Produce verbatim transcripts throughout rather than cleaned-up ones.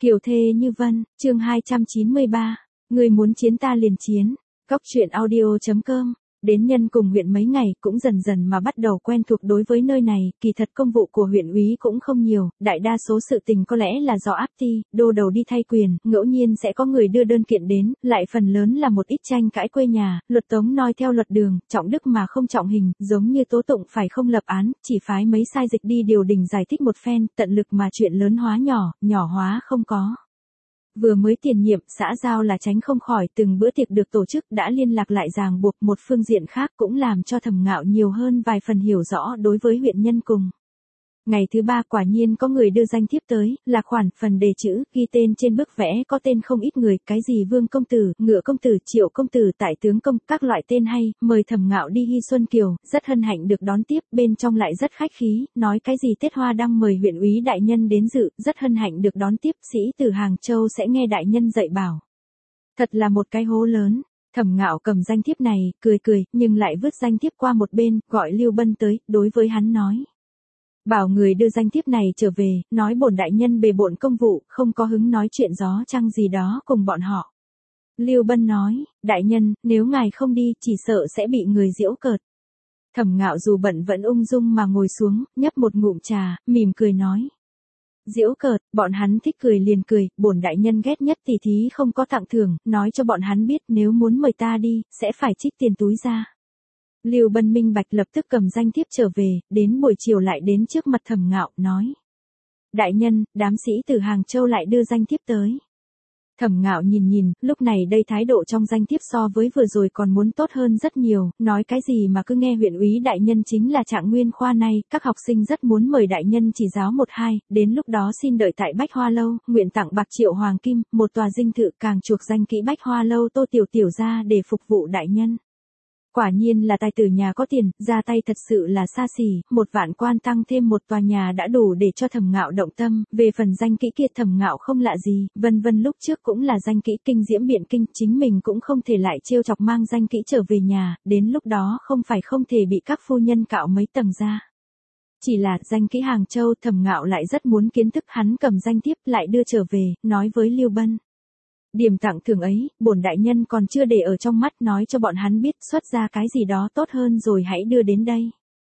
Kiều thê như vân, chương hai trăm chín mươi ba. Người muốn chiến ta liền chiến. Cóc truyện audio chấm com. Đến Nhân Cùng huyện mấy ngày cũng dần dần mà bắt đầu quen thuộc đối với nơi này, kỳ thật công vụ của huyện úy cũng không nhiều, đại đa số sự tình có lẽ là do áp ty, đô đầu đi thay quyền, ngẫu nhiên sẽ có người đưa đơn kiện đến, lại phần lớn là một ít tranh cãi quê nhà, luật tống noi theo luật đường, trọng đức mà không trọng hình, giống như tố tụng phải không lập án, chỉ phái mấy sai dịch đi điều đình giải thích một phen, tận lực mà chuyện lớn hóa nhỏ, nhỏ hóa không có. Vừa mới tiền nhiệm, xã giao là tránh không khỏi, từng bữa tiệc được tổ chức đã liên lạc lại ràng buộc, một phương diện khác cũng làm cho Thẩm Ngạo nhiều hơn vài phần hiểu rõ đối với huyện Nhân Cùng. Ngày thứ ba quả nhiên có người đưa danh thiếp tới, là khoản phần đề chữ, ghi tên trên bức vẽ có tên không ít người, cái gì Vương công tử, Ngựa công tử, Triệu công tử, Tại tướng công, các loại tên hay, mời Thẩm Ngạo đi Hy Xuân Kiều, rất hân hạnh được đón tiếp, bên trong lại rất khách khí, nói cái gì Tết Hoa Đăng mời huyện úy đại nhân đến dự, rất hân hạnh được đón tiếp, sĩ từ Hàng Châu sẽ nghe đại nhân dạy bảo. Thật là một cái hố lớn. Thẩm Ngạo cầm danh thiếp này, cười cười, nhưng lại vứt danh thiếp qua một bên, gọi Lưu Bân tới, đối với hắn nói. Bảo người đưa danh thiếp này trở về, nói bổn đại nhân bề bộn công vụ, không có hứng nói chuyện gió trăng gì đó cùng bọn họ. Lưu Bân nói, đại nhân, nếu ngài không đi, chỉ sợ sẽ bị người giễu cợt. Thẩm Ngạo dù bận vẫn ung dung mà ngồi xuống, nhấp một ngụm trà, mỉm cười nói. Giễu cợt, bọn hắn thích cười liền cười, bổn đại nhân ghét nhất tỷ thí không có tặng thưởng, nói cho bọn hắn biết nếu muốn mời ta đi, sẽ phải trích tiền túi ra. Lưu Bân minh bạch lập tức cầm danh thiếp trở về, đến buổi chiều lại đến trước mặt Thẩm Ngạo, nói. Đại nhân, đám sĩ từ Hàng Châu lại đưa danh thiếp tới. Thẩm Ngạo nhìn nhìn, lúc này đây thái độ trong danh thiếp so với vừa rồi còn muốn tốt hơn rất nhiều, nói cái gì mà cứ nghe huyện úy đại nhân chính là Trạng Nguyên khoa này, các học sinh rất muốn mời đại nhân chỉ giáo một hai, đến lúc đó xin đợi tại Bách Hoa Lâu, nguyện tặng bạc triệu hoàng kim, một tòa dinh thự càng chuộc danh kỹ Bách Hoa Lâu Tô Tiểu Tiểu ra để phục vụ đại nhân. Quả nhiên là tài tử nhà có tiền, ra tay thật sự là xa xỉ, một vạn quan tăng thêm một tòa nhà đã đủ để cho Thẩm Ngạo động tâm, về phần danh kỹ kia Thẩm Ngạo không lạ gì, vân vân lúc trước cũng là danh kỹ kinh diễm biện kinh, chính mình cũng không thể lại trêu chọc mang danh kỹ trở về nhà, đến lúc đó không phải không thể bị các phu nhân cạo mấy tầng ra. Chỉ là danh kỹ Hàng Châu Thẩm Ngạo lại rất muốn kiến thức, hắn cầm danh thiếp lại đưa trở về, nói với Lưu Bân. Điểm tặng thưởng ấy, bổn đại nhân còn chưa để ở trong mắt, nói cho bọn hắn biết, xuất ra cái gì đó tốt hơn rồi hãy đưa đến đây.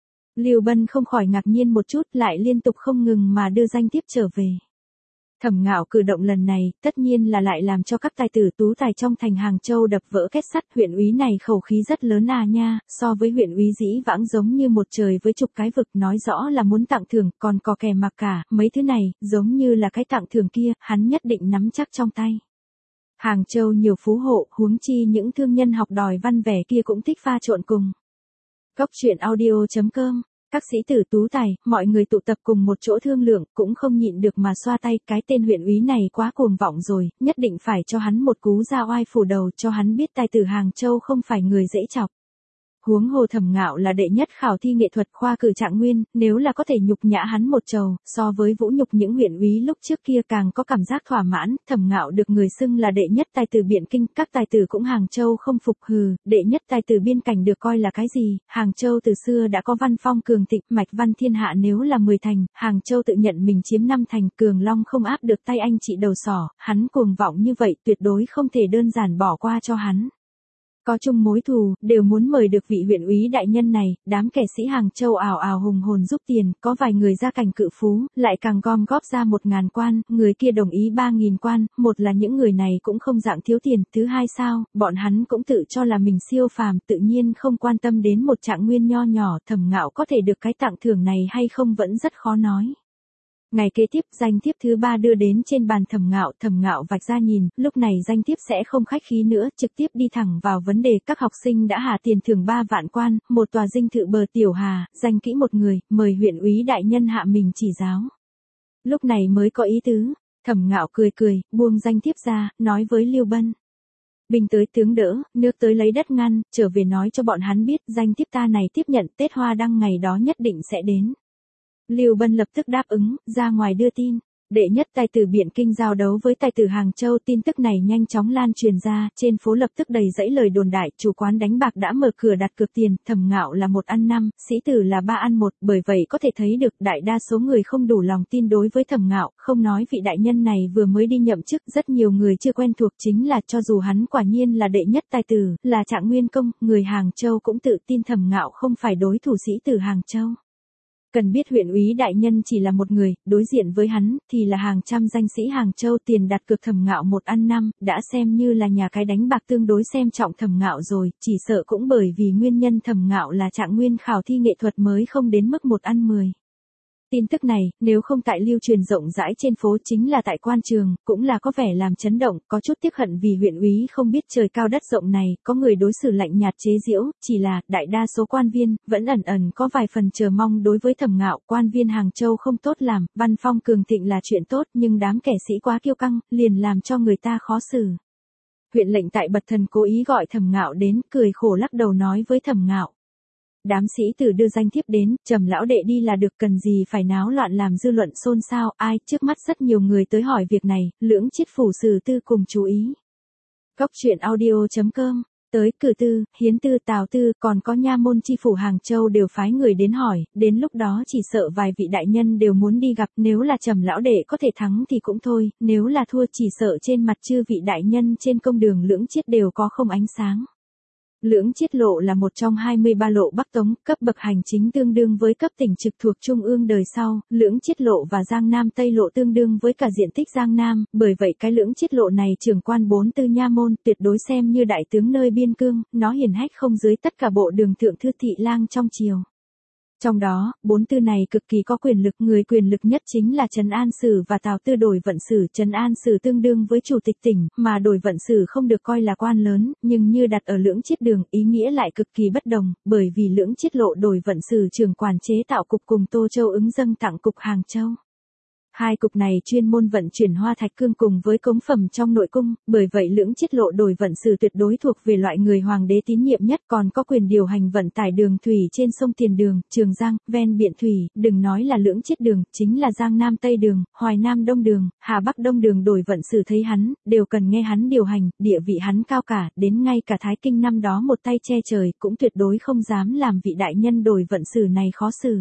Lưu Bân không khỏi ngạc nhiên một chút, lại liên tục không ngừng mà đưa danh thiếp trở về. Thẩm Ngạo cử động lần này, tất nhiên là lại làm cho các tài tử tú tài trong thành Hàng Châu đập vỡ két sắt, huyện úy này khẩu khí rất lớn à nha, so với huyện úy dĩ vãng giống như một trời với chục cái vực, nói rõ là muốn tặng thưởng, còn có kè mặc cả, mấy thứ này, giống như là cái tặng thưởng kia, hắn nhất định nắm chắc trong tay. Hàng Châu nhiều phú hộ, huống chi những thương nhân học đòi văn vẻ kia cũng thích pha trộn cùng. Cóc truyện audio chấm com. Các sĩ tử tú tài, mọi người tụ tập cùng một chỗ thương lượng, cũng không nhịn được mà xoa tay, cái tên huyện úy này quá cuồng vọng rồi, nhất định phải cho hắn một cú ra oai phủ đầu, cho hắn biết tài tử Hàng Châu không phải người dễ chọc. Huống hồ Thẩm Ngạo là đệ nhất khảo thi nghệ thuật khoa cử Trạng Nguyên, nếu là có thể nhục nhã hắn một trầu, so với vũ nhục những huyện úy lúc trước kia càng có cảm giác thỏa mãn, Thẩm Ngạo được người xưng là đệ nhất tài tử biện kinh, các tài tử cũng Hàng Châu không phục, hừ, đệ nhất tài tử biên cảnh được coi là cái gì, Hàng Châu từ xưa đã có văn phong cường thịnh, mạch văn thiên hạ nếu là mười thành, Hàng Châu tự nhận mình chiếm năm thành, Cường Long không áp được tay anh chị đầu sỏ, hắn cuồng vọng như vậy tuyệt đối không thể đơn giản bỏ qua cho hắn. Có chung mối thù, đều muốn mời được vị huyện úy đại nhân này, đám kẻ sĩ Hàng Châu ảo ảo hùng hồn giúp tiền, có vài người ra cảnh cự phú, lại càng gom góp ra một ngàn quan, người kia đồng ý ba nghìn quan, một là những người này cũng không dạng thiếu tiền, thứ hai sao, bọn hắn cũng tự cho là mình siêu phàm, tự nhiên không quan tâm đến một Trạng Nguyên nho nhỏ, Thẩm Ngạo có thể được cái tặng thưởng này hay không vẫn rất khó nói. Ngày kế tiếp, danh thiếp thứ ba đưa đến trên bàn Thẩm Ngạo, Thẩm Ngạo vạch ra nhìn, lúc này danh thiếp sẽ không khách khí nữa, trực tiếp đi thẳng vào vấn đề, các học sinh đã hạ tiền thưởng ba vạn quan, một tòa dinh thự bờ Tiểu Hà, danh kỹ một người, mời huyện úy đại nhân hạ mình chỉ giáo. Lúc này mới có ý tứ, Thẩm Ngạo cười cười, buông danh thiếp ra, nói với Lưu Bân. Binh tới tướng đỡ, nước tới lấy đất ngăn, trở về nói cho bọn hắn biết, danh thiếp ta này tiếp nhận Tết Hoa Đăng ngày đó nhất định sẽ đến. Lưu Bân lập tức đáp ứng, ra ngoài đưa tin. Đệ nhất tài tử Biện Kinh giao đấu với tài tử Hàng Châu, tin tức này nhanh chóng lan truyền ra, trên phố lập tức đầy dẫy lời đồn đại, chủ quán đánh bạc đã mở cửa đặt cược tiền, Thẩm Ngạo là một ăn năm, sĩ tử là ba ăn một, bởi vậy có thể thấy được đại đa số người không đủ lòng tin đối với Thẩm Ngạo, không nói vị đại nhân này vừa mới đi nhậm chức, rất nhiều người chưa quen thuộc chính là cho dù hắn quả nhiên là đệ nhất tài tử, là Trạng Nguyên công, người Hàng Châu cũng tự tin Thẩm Ngạo không phải đối thủ sĩ tử Hàng Châu. Cần biết huyện úy đại nhân chỉ là một người, đối diện với hắn, thì là hàng trăm danh sĩ Hàng Châu tiền đặt cược Thẩm Ngạo một ăn năm, đã xem như là nhà cái đánh bạc tương đối xem trọng Thẩm Ngạo rồi, chỉ sợ cũng bởi vì nguyên nhân Thẩm Ngạo là Trạng Nguyên khảo thi nghệ thuật mới không đến mức một ăn mười. Tin tức này, nếu không tại lưu truyền rộng rãi trên phố chính là tại quan trường, cũng là có vẻ làm chấn động, có chút tiếc hận vì huyện úy không biết trời cao đất rộng này, có người đối xử lạnh nhạt chế giễu, chỉ là, đại đa số quan viên, vẫn ẩn ẩn có vài phần chờ mong đối với Thẩm Ngạo, quan viên Hàng Châu không tốt làm, văn phong cường thịnh là chuyện tốt, nhưng đám kẻ sĩ quá kiêu căng, liền làm cho người ta khó xử. Huyện lệnh tại Bật Thần cố ý gọi Thẩm Ngạo đến, cười khổ lắc đầu nói với Thẩm Ngạo. Đám sĩ tử đưa danh thiếp đến, Trầm lão đệ đi là được, cần gì phải náo loạn làm dư luận xôn xao, ai, trước mắt rất nhiều người tới hỏi việc này, Lưỡng Chiết phủ sử tư cùng chú ý. Góc truyện audio chấm com, tới Cử Tư, Hiến Tư, Tào Tư, còn có nha môn chi phủ Hàng Châu đều phái người đến hỏi, đến lúc đó chỉ sợ vài vị đại nhân đều muốn đi gặp, nếu là Trầm lão đệ có thể thắng thì cũng thôi, nếu là thua chỉ sợ trên mặt chư vị đại nhân trên công đường Lưỡng Chiết đều có không ánh sáng. Lưỡng Chiết lộ là một trong hai mươi ba lộ Bắc Tống, cấp bậc hành chính tương đương với cấp tỉnh trực thuộc Trung ương đời sau, Lưỡng Chiết lộ và Giang Nam Tây lộ tương đương với cả diện tích Giang Nam, bởi vậy cái Lưỡng Chiết lộ này trưởng quan bốn tư nha môn, tuyệt đối xem như đại tướng nơi biên cương, nó hiển hách không dưới tất cả bộ đường thượng thư thị lang trong triều. Trong đó, bốn tư này cực kỳ có quyền lực, người quyền lực nhất chính là Trấn An Sử và Tào Tư Đổi Vận Sử. Trấn An Sử tương đương với chủ tịch tỉnh, mà Đổi Vận Sử không được coi là quan lớn, nhưng như đặt ở Lưỡng Chiết đường, ý nghĩa lại cực kỳ bất đồng, bởi vì Lưỡng Chiết lộ Đổi Vận Sử trưởng quản chế tạo cục cùng Tô Châu ứng dâng tặng cục Hàng Châu. Hai cục này chuyên môn vận chuyển hoa thạch cương cùng với cống phẩm trong nội cung, bởi vậy Lưỡng Chiết lộ Đổi Vận Sử tuyệt đối thuộc về loại người hoàng đế tín nhiệm nhất, còn có quyền điều hành vận tải đường thủy trên sông Tiền Đường, Trường Giang, ven biển thủy, đừng nói là Lưỡng Chiết đường, chính là Giang Nam Tây đường, Hoài Nam Đông đường, Hà Bắc Đông đường Đổi Vận Sử thấy hắn, đều cần nghe hắn điều hành, địa vị hắn cao cả, đến ngay cả Thái Kinh năm đó một tay che trời, cũng tuyệt đối không dám làm vị đại nhân Đổi Vận Sử này khó xử.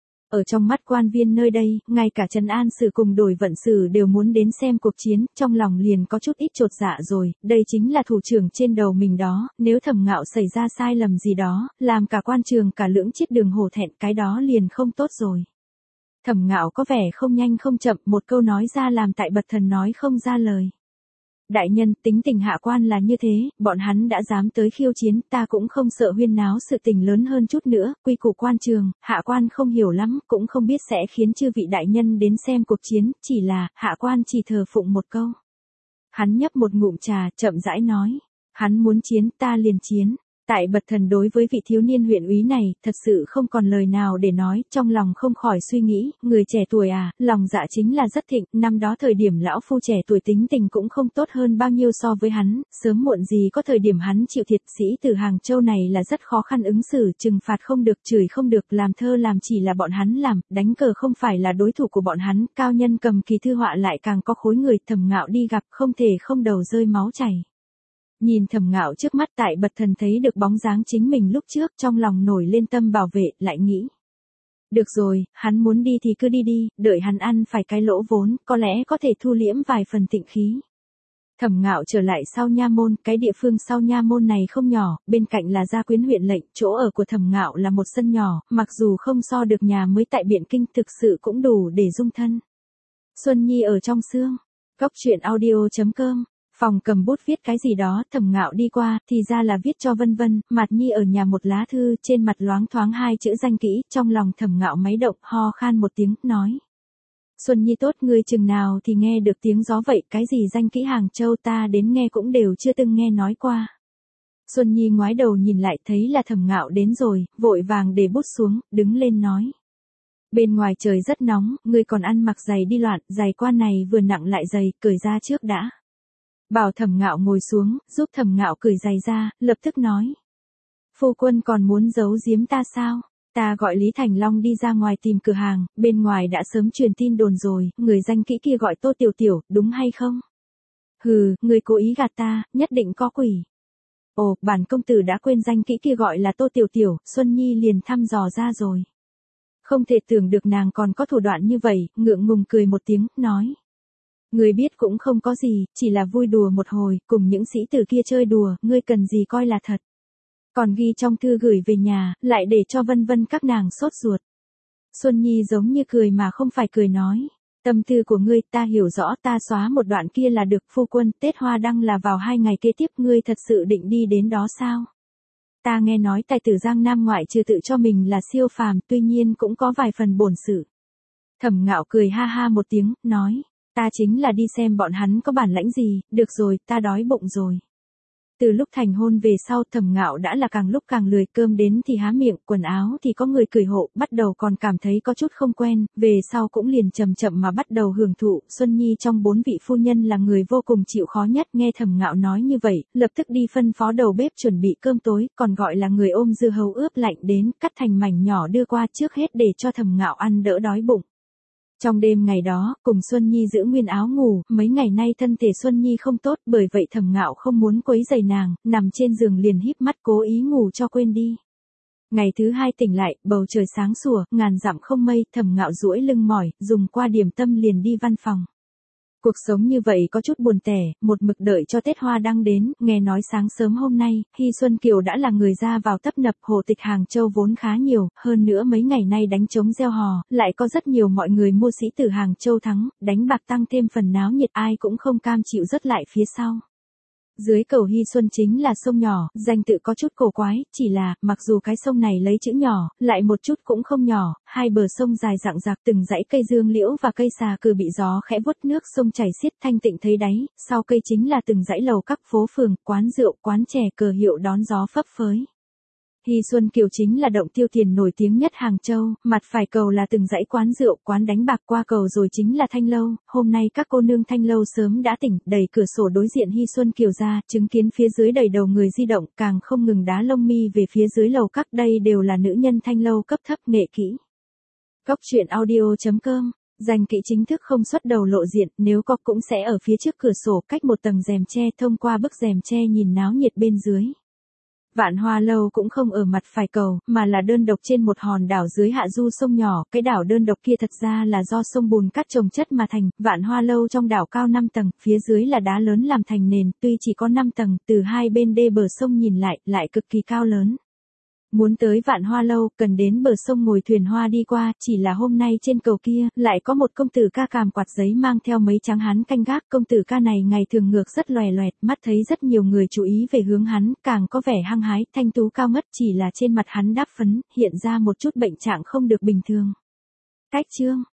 Ở trong mắt quan viên nơi đây, ngay cả Trấn An Sử cùng Đổi Vận Sử đều muốn đến xem cuộc chiến, trong lòng liền có chút ít chột dạ rồi, đây chính là thủ trưởng trên đầu mình đó, nếu Thẩm Ngạo xảy ra sai lầm gì đó, làm cả quan trường cả Lưỡng Chiết đường hổ thẹn, cái đó liền không tốt rồi. Thẩm Ngạo có vẻ không nhanh không chậm, một câu nói ra làm tại Bật Thần nói không ra lời. Đại nhân, tính tình hạ quan là như thế, bọn hắn đã dám tới khiêu chiến, ta cũng không sợ huyên náo sự tình lớn hơn chút nữa, quy củ quan trường, hạ quan không hiểu lắm, cũng không biết sẽ khiến chư vị đại nhân đến xem cuộc chiến, chỉ là, hạ quan chỉ thờ phụng một câu. Hắn nhấp một ngụm trà, chậm rãi nói, hắn muốn chiến, ta liền chiến. Tại Bật Thần đối với vị thiếu niên huyện úy này, thật sự không còn lời nào để nói, trong lòng không khỏi suy nghĩ, người trẻ tuổi à, lòng dạ chính là rất thịnh, năm đó thời điểm lão phu trẻ tuổi tính tình cũng không tốt hơn bao nhiêu so với hắn, sớm muộn gì có thời điểm hắn chịu thiệt, sĩ từ Hàng Châu này là rất khó khăn ứng xử, trừng phạt không được, chửi không được, làm thơ làm chỉ là bọn hắn làm, đánh cờ không phải là đối thủ của bọn hắn, cao nhân cầm kỳ thư họa lại càng có khối người, Thẩm Ngạo đi gặp không thể không đầu rơi máu chảy. Nhìn Thẩm Ngạo trước mắt tại Bật Thần thấy được bóng dáng chính mình lúc trước, trong lòng nổi lên tâm bảo vệ, lại nghĩ. Được rồi, hắn muốn đi thì cứ đi đi, đợi hắn ăn phải cái lỗ vốn, có lẽ có thể thu liễm vài phần tịnh khí. Thẩm Ngạo trở lại sau nha môn, cái địa phương sau nha môn này không nhỏ, bên cạnh là Gia Quyến huyện lệnh, chỗ ở của Thẩm Ngạo là một sân nhỏ, mặc dù không so được nhà mới tại Biện Kinh, thực sự cũng đủ để dung thân. Xuân Nhi ở trong xương. Góc truyện audio chấm com. Phòng cầm bút viết cái gì đó, Thẩm Ngạo đi qua, thì ra là viết cho Vân Vân, Mạt Nhi ở nhà một lá thư, trên mặt loáng thoáng hai chữ danh kỹ, trong lòng Thẩm Ngạo máy động, ho khan một tiếng, nói. Xuân Nhi tốt, ngươi chừng nào thì nghe được tiếng gió vậy, cái gì danh kỹ Hàng Châu ta đến nghe cũng đều chưa từng nghe nói qua. Xuân Nhi ngoái đầu nhìn lại thấy là Thẩm Ngạo đến rồi, vội vàng để bút xuống, đứng lên nói. Bên ngoài trời rất nóng, ngươi còn ăn mặc giày đi loạn, giày quan này vừa nặng lại dày, cởi ra trước đã. Bảo Thẩm Ngạo ngồi xuống, giúp Thẩm Ngạo cởi giày ra, lập tức nói. Phu quân còn muốn giấu giếm ta sao? Ta gọi Lý Thành Long đi ra ngoài tìm cửa hàng, bên ngoài đã sớm truyền tin đồn rồi, người danh kỹ kia gọi Tô Tiểu Tiểu, đúng hay không? Hừ, người cố ý gạt ta, nhất định có quỷ. Ồ, bản công tử đã quên danh kỹ kia gọi là Tô Tiểu Tiểu, Xuân Nhi liền thăm dò ra rồi. Không thể tưởng được nàng còn có thủ đoạn như vậy, ngượng ngùng cười một tiếng, nói. Người biết cũng không có gì, chỉ là vui đùa một hồi, cùng những sĩ tử kia chơi đùa, ngươi cần gì coi là thật. Còn ghi trong thư gửi về nhà, lại để cho vân vân các nàng sốt ruột. Xuân Nhi giống như cười mà không phải cười nói. Tâm tư của ngươi ta hiểu rõ, ta xóa một đoạn kia là được. Phu quân, Tết Hoa Đăng là vào hai ngày kế tiếp, ngươi thật sự định đi đến đó sao? Ta nghe nói tài tử Giang Nam ngoại trừ tự cho mình là siêu phàm, tuy nhiên cũng có vài phần bổn sự. Thẩm Ngạo cười ha ha một tiếng, nói, ta chính là đi xem bọn hắn có bản lãnh gì, được rồi, ta đói bụng rồi. Từ lúc thành hôn về sau, Thẩm Ngạo đã là càng lúc càng lười, cơm đến thì há miệng, quần áo thì có người cười hộ, bắt đầu còn cảm thấy có chút không quen, về sau cũng liền chậm chậm mà bắt đầu hưởng thụ. Xuân Nhi trong bốn vị phu nhân là người vô cùng chịu khó nhất, nghe Thẩm Ngạo nói như vậy, lập tức đi phân phó đầu bếp chuẩn bị cơm tối, còn gọi là người ôm dưa hấu ướp lạnh đến, cắt thành mảnh nhỏ đưa qua trước hết để cho Thẩm Ngạo ăn đỡ đói bụng. Trong đêm ngày đó, cùng Xuân Nhi giữ nguyên áo ngủ, mấy ngày nay thân thể Xuân Nhi không tốt, bởi vậy Thẩm Ngạo không muốn quấy rầy nàng, nằm trên giường liền híp mắt cố ý ngủ cho quên đi. Ngày thứ hai tỉnh lại, bầu trời sáng sủa, ngàn dặm không mây, Thẩm Ngạo duỗi lưng mỏi, dùng qua điểm tâm liền đi văn phòng. Cuộc sống như vậy có chút buồn tẻ, một mực đợi cho Tết Hoa Đăng đến, nghe nói sáng sớm hôm nay, Hy Xuân Kiều đã là người ra vào tấp nập, hồ tịch Hàng Châu vốn khá nhiều, hơn nữa mấy ngày nay đánh trống gieo hò, lại có rất nhiều mọi người mua sĩ tử Hàng Châu thắng, đánh bạc tăng thêm phần náo nhiệt, ai cũng không cam chịu rớt lại phía sau. Dưới cầu Hy Xuân chính là sông nhỏ, danh tự có chút cổ quái, chỉ là, mặc dù cái sông này lấy chữ nhỏ, lại một chút cũng không nhỏ, hai bờ sông dài rạng rạc, từng dãy cây dương liễu và cây xà cừ bị gió khẽ vuốt nước sông chảy xiết thanh tịnh thấy đáy, sau cây chính là từng dãy lầu các phố phường, quán rượu, quán chè, cờ hiệu đón gió phấp phới. Hy Xuân Kiều chính là động tiêu tiền nổi tiếng nhất Hàng Châu, mặt phải cầu là từng dãy quán rượu, quán đánh bạc, qua cầu rồi chính là Thanh Lâu, hôm nay các cô nương Thanh Lâu sớm đã tỉnh, đẩy cửa sổ đối diện Hy Xuân Kiều ra, chứng kiến phía dưới đầy đầu người di động, càng không ngừng đá lông mi về phía dưới lầu các, đây đều là nữ nhân Thanh Lâu cấp thấp nghệ kỹ. Góc truyện audio chấm com, danh kỹ chính thức không xuất đầu lộ diện, nếu có cũng sẽ ở phía trước cửa sổ cách một tầng rèm tre, thông qua bức rèm tre nhìn náo nhiệt bên dưới. Vạn Hoa Lâu cũng không ở mặt phải cầu, mà là đơn độc trên một hòn đảo dưới hạ du sông nhỏ, cái đảo đơn độc kia thật ra là do sông bùn cát trồng chất mà thành. Vạn Hoa Lâu trong đảo cao năm tầng, phía dưới là đá lớn làm thành nền, tuy chỉ có năm tầng, từ hai bên đê bờ sông nhìn lại, lại cực kỳ cao lớn. Muốn tới Vạn Hoa Lâu, cần đến bờ sông ngồi thuyền hoa đi qua, chỉ là hôm nay trên cầu kia, lại có một công tử ca càm quạt giấy mang theo mấy tráng hán canh gác. Công tử ca này ngày thường ngược rất lòe loẹt, mắt thấy rất nhiều người chú ý về hướng hắn, càng có vẻ hăng hái, thanh tú cao ngất, chỉ là trên mặt hắn đáp phấn, hiện ra một chút bệnh trạng không được bình thường. Cách chương